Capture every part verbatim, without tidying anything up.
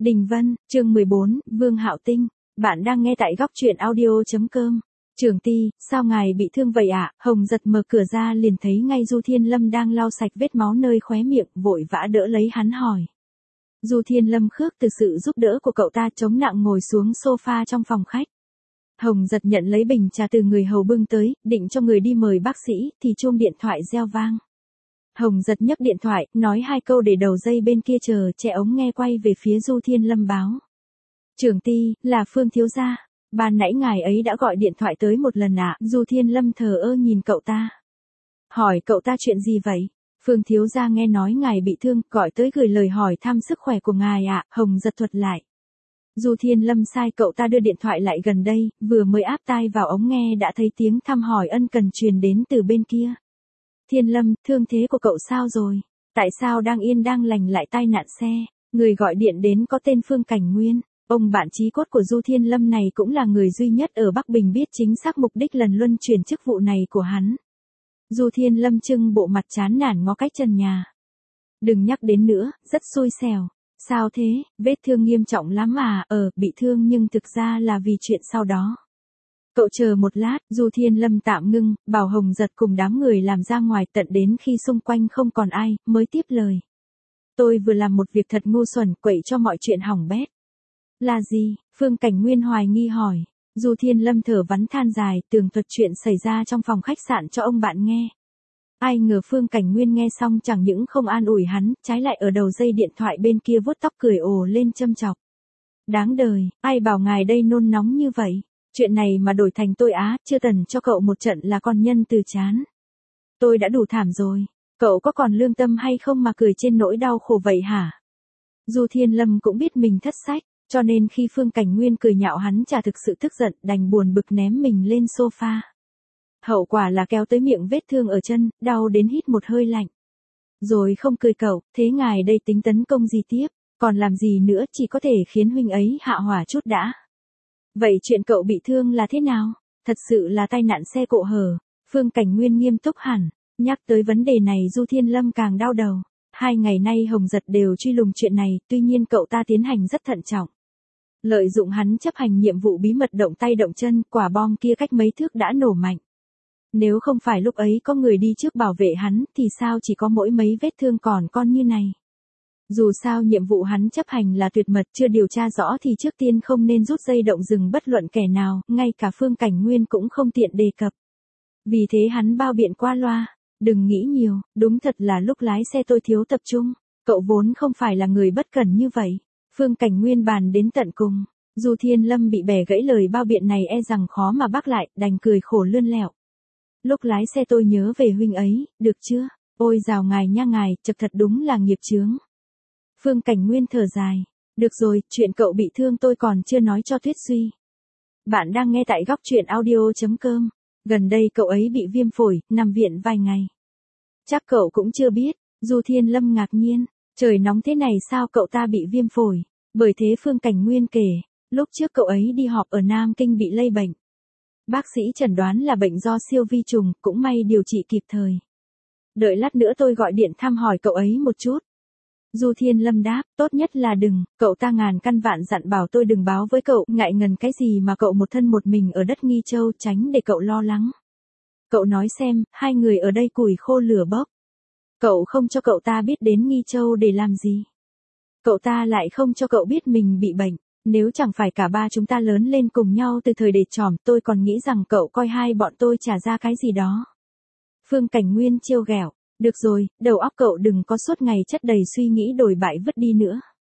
Đình Vân, chương mười bốn, Vương Hạo Tinh. Bạn đang nghe tại góc truyện audio.com. Trưởng ty, sao ngài bị thương vậy ạ? À? Hồng giật mở cửa ra liền thấy ngay Du Thiên Lâm đang lau sạch vết máu nơi khóe miệng, vội vã đỡ lấy hắn hỏi. Du Thiên Lâm khước từ sự giúp đỡ của cậu ta chống nặng ngồi xuống sofa trong phòng khách. Hồng giật nhận lấy bình trà từ người hầu bưng tới, định cho người đi mời bác sĩ, thì chuông điện thoại reo vang. Hồng giật nhấc điện thoại, nói hai câu để đầu dây bên kia chờ che ống nghe quay về phía Du Thiên Lâm báo. Trưởng ty, là Phương thiếu gia. Ban nãy ngài ấy đã gọi điện thoại tới một lần ạ. À? Du Thiên Lâm thờ ơ nhìn cậu ta. Hỏi cậu ta chuyện gì vậy? Phương thiếu gia nghe nói ngài bị thương, gọi tới gửi lời hỏi thăm sức khỏe của ngài ạ. À? Hồng giật thuật lại. Du Thiên Lâm sai cậu ta đưa điện thoại lại gần đây, vừa mới áp tai vào ống nghe đã thấy tiếng thăm hỏi ân cần truyền đến từ bên kia. Thiên Lâm, thương thế của cậu sao rồi? Tại sao đang yên đang lành lại tai nạn xe? Người gọi điện đến có tên Phương Cảnh Nguyên. Ông bạn chí cốt của Du Thiên Lâm này cũng là người duy nhất ở Bắc Bình biết chính xác mục đích lần luân chuyển chức vụ này của hắn. Du Thiên Lâm trưng bộ mặt chán nản ngó cách trần nhà. Đừng nhắc đến nữa, rất xui xẻo. Sao thế, vết thương nghiêm trọng lắm à? Ờ, bị thương nhưng thực ra là vì chuyện sau đó. Cậu chờ một lát, Du Thiên Lâm tạm ngưng, bảo Hồng giật cùng đám người làm ra ngoài tận đến khi xung quanh không còn ai, mới tiếp lời. Tôi vừa làm một việc thật ngu xuẩn, quậy cho mọi chuyện hỏng bét. Là gì? Phương Cảnh Nguyên hoài nghi hỏi. Du Thiên Lâm thở vắn than dài, tường thuật chuyện xảy ra trong phòng khách sạn cho ông bạn nghe. Ai ngờ Phương Cảnh Nguyên nghe xong chẳng những không an ủi hắn, trái lại ở đầu dây điện thoại bên kia vuốt tóc cười ồ lên châm chọc. Đáng đời, ai bảo ngài đây nôn nóng như vậy? Chuyện này mà đổi thành tôi á, chưa tần cho cậu một trận là con nhân từ chán. Tôi đã đủ thảm rồi, cậu có còn lương tâm hay không mà cười trên nỗi đau khổ vậy hả? Du Thiên Lâm cũng biết mình thất sách, cho nên khi Phương Cảnh Nguyên cười nhạo hắn chả thực sự tức giận, đành buồn bực ném mình lên sofa. Hậu quả là kéo tới miệng vết thương ở chân, đau đến hít một hơi lạnh. Rồi không cười cậu, thế ngài đây tính tấn công gì tiếp, còn làm gì nữa, chỉ có thể khiến huynh ấy hạ hỏa chút đã. Vậy chuyện cậu bị thương là thế nào? Thật sự là tai nạn xe cộ hở. Phương Cảnh Nguyên nghiêm túc hẳn, nhắc tới vấn đề này Du Thiên Lâm càng đau đầu. Hai ngày nay Hồng Giật đều truy lùng chuyện này, tuy nhiên cậu ta tiến hành rất thận trọng. Lợi dụng hắn chấp hành nhiệm vụ bí mật động tay động chân, quả bom kia cách mấy thước đã nổ mạnh. Nếu không phải lúc ấy có người đi trước bảo vệ hắn, thì sao chỉ có mỗi mấy vết thương còn con như này. Dù sao nhiệm vụ hắn chấp hành là tuyệt mật, chưa điều tra rõ thì trước tiên không nên rút dây động rừng bất luận kẻ nào, ngay cả Phương Cảnh Nguyên cũng không tiện đề cập. Vì thế hắn bao biện qua loa, đừng nghĩ nhiều, đúng thật là lúc lái xe tôi thiếu tập trung, cậu vốn không phải là người bất cẩn như vậy. Phương Cảnh Nguyên bàn đến tận cùng, Du Thiên Lâm bị bẻ gãy lời bao biện này e rằng khó mà bác lại, đành cười khổ lươn lẹo. Lúc lái xe tôi nhớ về huynh ấy, được chưa? Ôi dào ngài nha ngài, chật thật đúng là nghiệp chướng. Phương Cảnh Nguyên thở dài. Được rồi, chuyện cậu bị thương tôi còn chưa nói cho Tuyết Duy. Bạn đang nghe tại góc truyện audio.com. Gần đây cậu ấy bị viêm phổi, nằm viện vài ngày. Chắc cậu cũng chưa biết. Du Thiên Lâm ngạc nhiên. Trời nóng thế này sao cậu ta bị viêm phổi? Bởi thế Phương Cảnh Nguyên kể. Lúc trước cậu ấy đi họp ở Nam Kinh bị lây bệnh. Bác sĩ chẩn đoán là bệnh do siêu vi trùng, cũng may điều trị kịp thời. Đợi lát nữa tôi gọi điện thăm hỏi cậu ấy một chút. Du Thiên Lâm đáp, tốt nhất là đừng, cậu ta ngàn căn vạn dặn bảo tôi đừng báo với cậu, ngại ngần cái gì mà cậu một thân một mình ở đất Nghi Châu, tránh để cậu lo lắng. Cậu nói xem, hai người ở đây củi khô lửa bốc. Cậu không cho cậu ta biết đến Nghi Châu để làm gì? Cậu ta lại không cho cậu biết mình bị bệnh, nếu chẳng phải cả ba chúng ta lớn lên cùng nhau từ thời để trỏm, tôi còn nghĩ rằng cậu coi hai bọn tôi trả ra cái gì đó. Phương Cảnh Nguyên trêu ghẹo. Được rồi, đầu óc cậu đừng có suốt ngày chất đầy suy nghĩ đổi bại vứt đi nữa.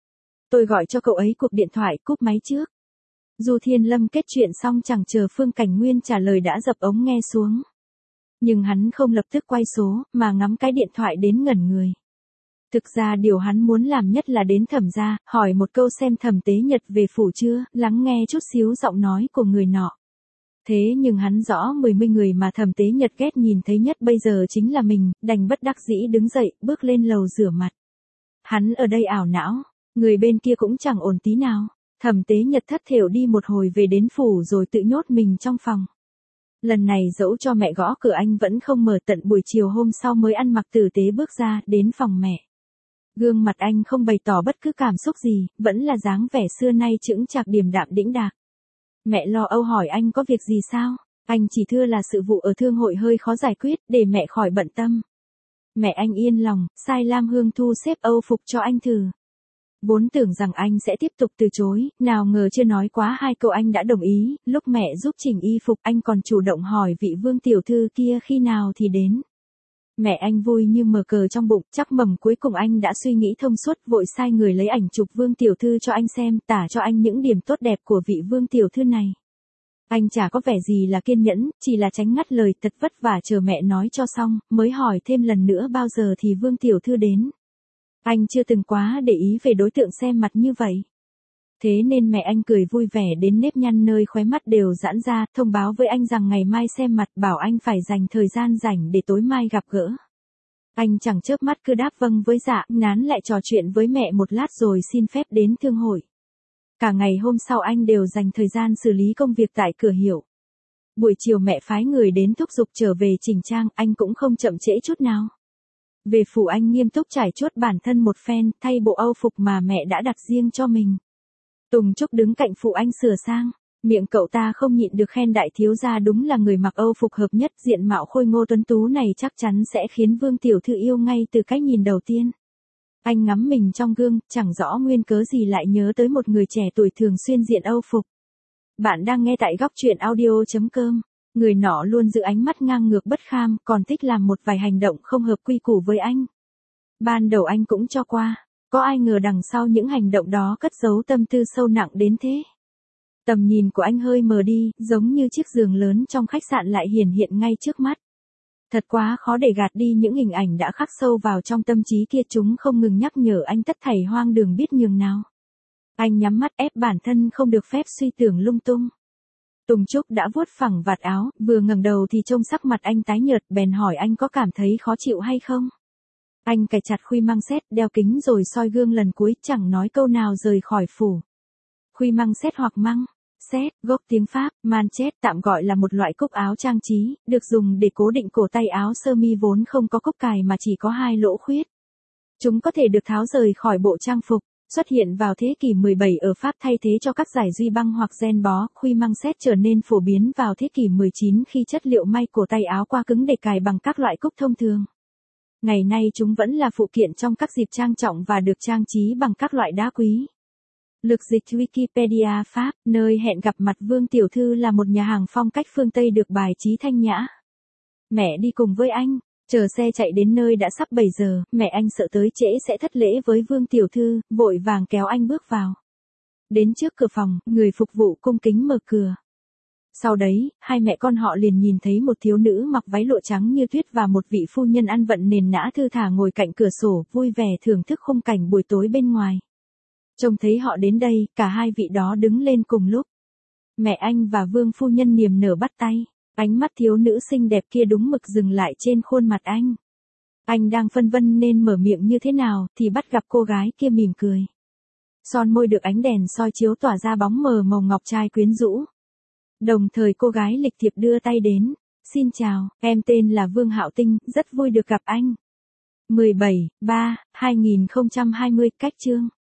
Tôi gọi cho cậu ấy cuộc điện thoại, cúp máy trước. Du Thiên Lâm kết chuyện xong chẳng chờ Phương Cảnh Nguyên trả lời đã dập ống nghe xuống. Nhưng hắn không lập tức quay số, mà ngắm cái điện thoại đến ngẩn người. Thực ra điều hắn muốn làm nhất là đến Thẩm gia, hỏi một câu xem Thẩm Tế Nhật về phủ chưa, lắng nghe chút xíu giọng nói của người nọ. Thế nhưng hắn rõ mười mươi người mà Thẩm Tế Nhật ghét nhìn thấy nhất bây giờ chính là mình, đành bất đắc dĩ đứng dậy, bước lên lầu rửa mặt. Hắn ở đây ảo não, người bên kia cũng chẳng ổn tí nào. Thẩm Tế Nhật thất thểu đi một hồi về đến phủ rồi tự nhốt mình trong phòng. Lần này dẫu cho mẹ gõ cửa anh vẫn không mở, tận buổi chiều hôm sau mới ăn mặc tử tế bước ra, đến phòng mẹ. Gương mặt anh không bày tỏ bất cứ cảm xúc gì, vẫn là dáng vẻ xưa nay chững chạc điềm đạm đĩnh đạc. Mẹ lo âu hỏi anh có việc gì sao? Anh chỉ thưa là sự vụ ở thương hội hơi khó giải quyết, để mẹ khỏi bận tâm. Mẹ anh yên lòng, sai Lam Hương thu xếp âu phục cho anh thử. Vốn tưởng rằng anh sẽ tiếp tục từ chối, nào ngờ chưa nói quá hai câu anh đã đồng ý, lúc mẹ giúp chỉnh y phục anh còn chủ động hỏi vị Vương tiểu thư kia khi nào thì đến. Mẹ anh vui như mở cờ trong bụng, chắc mầm cuối cùng anh đã suy nghĩ thông suốt, vội sai người lấy ảnh chụp Vương tiểu thư cho anh xem, tả cho anh những điểm tốt đẹp của vị Vương tiểu thư này. Anh chả có vẻ gì là kiên nhẫn, chỉ là tránh ngắt lời, thật vất vả chờ mẹ nói cho xong, mới hỏi thêm lần nữa bao giờ thì Vương tiểu thư đến. Anh chưa từng quá để ý về đối tượng xem mặt như vậy. Thế nên mẹ anh cười vui vẻ đến nếp nhăn nơi khóe mắt đều giãn ra, thông báo với anh rằng ngày mai xem mặt, bảo anh phải dành thời gian rảnh để tối mai gặp gỡ. Anh chẳng chớp mắt cứ đáp vâng với dạ, nán lại trò chuyện với mẹ một lát rồi xin phép đến thương hội. Cả ngày hôm sau anh đều dành thời gian xử lý công việc tại cửa hiệu. Buổi chiều mẹ phái người đến thúc giục trở về chỉnh trang, anh cũng không chậm trễ chút nào. Về phủ anh nghiêm túc trải chuốt bản thân một phen, thay bộ âu phục mà mẹ đã đặt riêng cho mình. Tùng Trúc đứng cạnh phụ anh sửa sang, miệng cậu ta không nhịn được khen đại thiếu gia đúng là người mặc âu phục hợp nhất, diện mạo khôi ngô tuấn tú này chắc chắn sẽ khiến Vương tiểu thư yêu ngay từ cái nhìn đầu tiên. Anh ngắm mình trong gương, chẳng rõ nguyên cớ gì lại nhớ tới một người trẻ tuổi thường xuyên diện âu phục. Bạn đang nghe tại góc truyện audio chấm com. Người nọ luôn giữ ánh mắt ngang ngược bất kham, còn thích làm một vài hành động không hợp quy củ với anh. Ban đầu anh cũng cho qua, có ai ngờ đằng sau những hành động đó cất giấu tâm tư sâu nặng đến thế. Tầm nhìn của anh hơi mờ đi, giống như chiếc giường lớn trong khách sạn lại hiển hiện ngay trước mắt. Thật quá khó để gạt đi những hình ảnh đã khắc sâu vào trong tâm trí kia, chúng không ngừng nhắc nhở anh tất thảy hoang đường biết nhường nào. Anh nhắm mắt ép bản thân không được phép suy tưởng lung tung. Tùng Trúc đã vuốt phẳng vạt áo, vừa ngẩng đầu thì trông sắc mặt anh tái nhợt, bèn hỏi anh có cảm thấy khó chịu hay không. Anh cài chặt khuy măng xét, đeo kính rồi soi gương lần cuối, chẳng nói câu nào rời khỏi phủ. Khuy măng xét hoặc măng xét, gốc tiếng Pháp, manchet, tạm gọi là một loại cúc áo trang trí, được dùng để cố định cổ tay áo sơ mi vốn không có cúc cài mà chỉ có hai lỗ khuyết. Chúng có thể được tháo rời khỏi bộ trang phục. Xuất hiện vào thế kỷ mười bảy ở Pháp thay thế cho các giải duy băng hoặc gen bó, khuy măng xét trở nên phổ biến vào thế kỷ mười chín khi chất liệu may cổ tay áo quá cứng để cài bằng các loại cúc thông thường. Ngày nay chúng vẫn là phụ kiện trong các dịp trang trọng và được trang trí bằng các loại đá quý. Lược dịch Wikipedia Pháp, nơi hẹn gặp mặt Vương tiểu thư là một nhà hàng phong cách phương Tây được bài trí thanh nhã. Mẹ đi cùng với anh. Chờ xe chạy đến nơi đã sắp bảy giờ, mẹ anh sợ tới trễ sẽ thất lễ với Vương tiểu thư, vội vàng kéo anh bước vào. Đến trước cửa phòng, người phục vụ cung kính mở cửa. Sau đấy, hai mẹ con họ liền nhìn thấy một thiếu nữ mặc váy lụa trắng như tuyết và một vị phu nhân ăn vận nền nã thư thả ngồi cạnh cửa sổ, vui vẻ thưởng thức khung cảnh buổi tối bên ngoài. Trông thấy họ đến đây, cả hai vị đó đứng lên cùng lúc. Mẹ anh và Vương phu nhân niềm nở bắt tay. Ánh mắt thiếu nữ xinh đẹp kia đúng mực dừng lại trên khuôn mặt anh. Anh đang phân vân nên mở miệng như thế nào, thì bắt gặp cô gái kia mỉm cười. Son môi được ánh đèn soi chiếu tỏa ra bóng mờ màu ngọc trai quyến rũ. Đồng thời cô gái lịch thiệp đưa tay đến. Xin chào, em tên là Vương Hạo Tinh, rất vui được gặp anh. mười bảy, ba, hai nghìn không trăm hai mươi, cách chương.